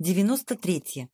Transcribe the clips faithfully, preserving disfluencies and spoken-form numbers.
девяносто третье.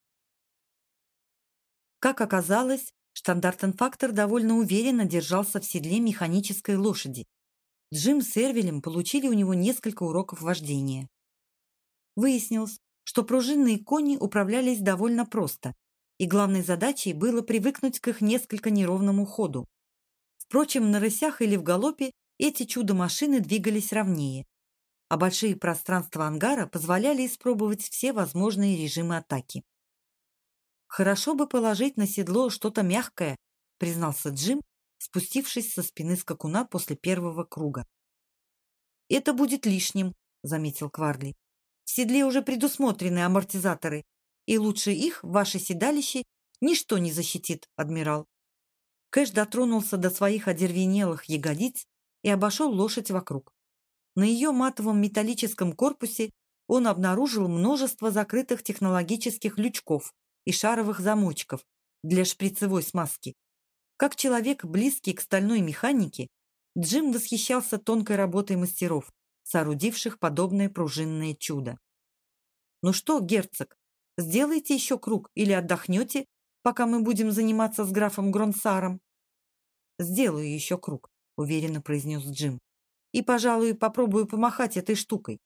Как оказалось, штандартенфактор довольно уверенно держался в седле механической лошади. Джим с Эрвелем получили у него несколько уроков вождения. Выяснилось, что пружинные кони управлялись довольно просто, и главной задачей было привыкнуть к их несколько неровному ходу. Впрочем, на рысях или в галопе эти чудо-машины двигались ровнее, а большие пространства ангара позволяли испробовать все возможные режимы атаки. «Хорошо бы положить на седло что-то мягкое», признался Джим, спустившись со спины скакуна после первого круга. «Это будет лишним», — заметил Кварли. «В седле уже предусмотрены амортизаторы, и лучше их в ваше седалище ничто не защитит, адмирал». Кэш дотронулся до своих одервенелых ягодиц и обошел лошадь вокруг. На ее матовом металлическом корпусе он обнаружил множество закрытых технологических лючков и шаровых замочков для шприцевой смазки. Как человек, близкий к стальной механике, Джим восхищался тонкой работой мастеров, соорудивших подобное пружинное чудо. «Ну что, герцог, сделайте еще круг или отдохнете, пока мы будем заниматься с графом Гронсаром?» «Сделаю еще круг», — уверенно произнес Джим. «И, пожалуй, попробую помахать этой штукой».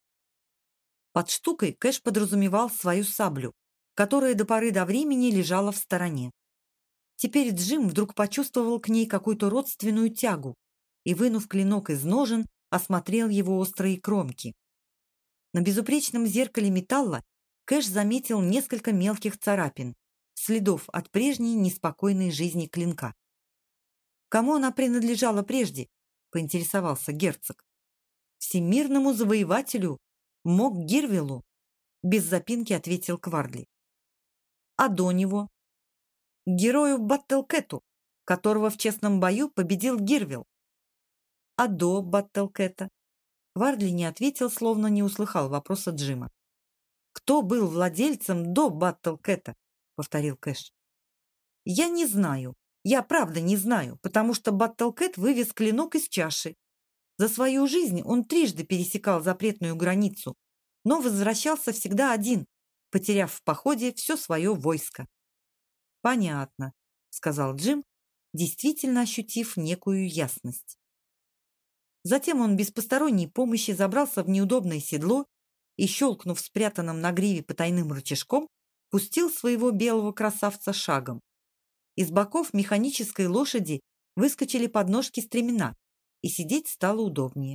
Под штукой Кэш подразумевал свою саблю, которая до поры до времени лежала в стороне. Теперь Джим вдруг почувствовал к ней какую-то родственную тягу и, вынув клинок из ножен, осмотрел его острые кромки. На безупречном зеркале металла Кэш заметил несколько мелких царапин, следов от прежней неспокойной жизни клинка. «Кому она принадлежала прежде?» — поинтересовался герцог. «Всемирному завоевателю, Мог Гирвелу», — без запинки ответил Кварли. «А до него?» «Герою Баттлкэту, которого в честном бою победил Гирвел». «А до Баттлкэта?» Кварли не ответил, словно не услыхал вопроса Джима. «Кто был владельцем до Баттлкэта?» — повторил Кэш. «Я не знаю. Я правда не знаю, потому что Баттлкэт вывез клинок из чаши. За свою жизнь он трижды пересекал запретную границу, но возвращался всегда один, потеряв в походе все свое войско». «Понятно», — сказал Джим, действительно ощутив некую ясность. Затем он без посторонней помощи забрался в неудобное седло и, щелкнув спрятанным на гриве потайным рычажком, пустил своего белого красавца шагом. Из боков механической лошади выскочили подножки стремена, и сидеть стало удобнее.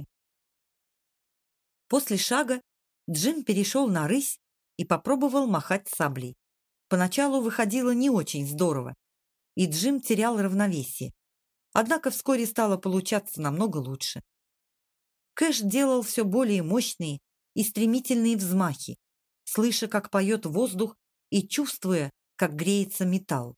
После шага Джим перешел на рысь и попробовал махать саблей. Поначалу выходило не очень здорово, и Джим терял равновесие. Однако вскоре стало получаться намного лучше. Кэш делал все более мощные и стремительные взмахи, слыша, как поет воздух, и чувствуя, как греется металл.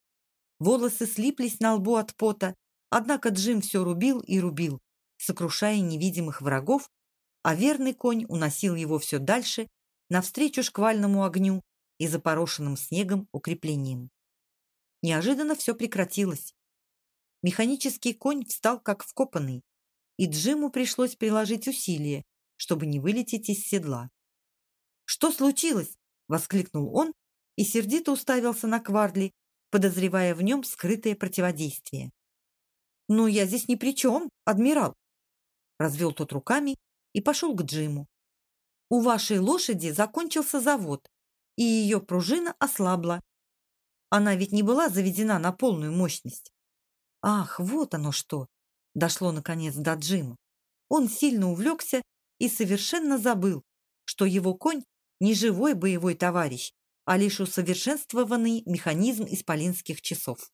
Волосы слиплись на лбу от пота, однако Джим все рубил и рубил, сокрушая невидимых врагов, а верный конь уносил его все дальше, навстречу шквальному огню и запорошенным снегом укреплениям. Неожиданно все прекратилось. Механический конь встал как вкопанный, и Джиму пришлось приложить усилия, чтобы не вылететь из седла. «Что случилось?» — воскликнул он и сердито уставился на Кварли, подозревая в нем скрытое противодействие. «Ну, я здесь ни при чем, адмирал!» Развел тот руками и пошел к Джиму. «У вашей лошади закончился завод, и ее пружина ослабла. Она ведь не была заведена на полную мощность». «Ах, вот оно что!» Дошло, наконец, до Джима. Он сильно увлекся и совершенно забыл, что его конь не живой боевой товарищ, а лишь усовершенствованный механизм исполинских часов.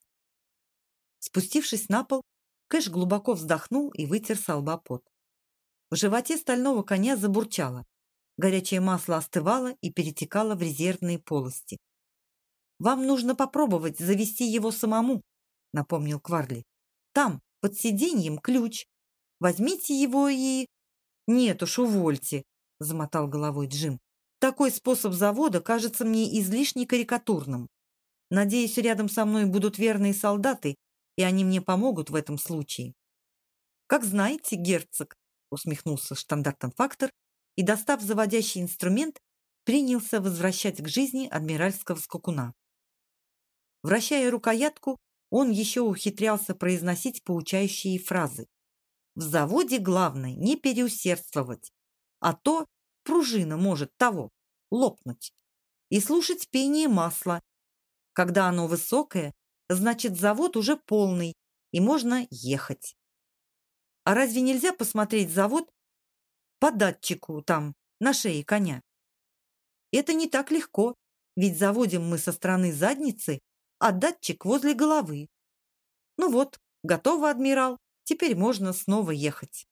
Спустившись на пол, Кэш глубоко вздохнул и вытер со лба пот. В животе стального коня забурчало. Горячее масло остывало и перетекало в резервные полости. «Вам нужно попробовать завести его самому», — напомнил Кварли. «Там, под сиденьем, ключ. Возьмите его и...» «Нет уж, увольте», — замотал головой Джим. «Такой способ завода кажется мне излишне карикатурным. Надеюсь, рядом со мной будут верные солдаты, и они мне помогут в этом случае». «Как знаете, герцог», — усмехнулся штандартенфактор и, достав заводящий инструмент, принялся возвращать к жизни адмиральского скакуна. Вращая рукоятку, он еще ухитрялся произносить поучающие фразы. В заводе главное не переусердствовать, а то пружина может того лопнуть. И слушать пение масла. Когда оно высокое, значит завод уже полный, и можно ехать. А разве нельзя посмотреть завод по датчику там, на шее коня? Это не так легко, ведь заводим мы со стороны задницы, а датчик возле головы. Ну вот, готово, адмирал, теперь можно снова ехать.